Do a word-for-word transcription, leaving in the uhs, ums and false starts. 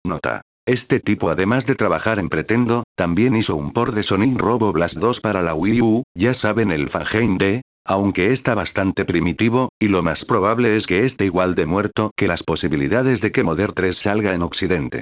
Nota. Este tipo, además de trabajar en Pretendo, también hizo un port de Sonic Robo Blast dos para la Wii U, ya saben, el Fangame D, aunque está bastante primitivo, y lo más probable es que esté igual de muerto que las posibilidades de que Modern tres salga en Occidente.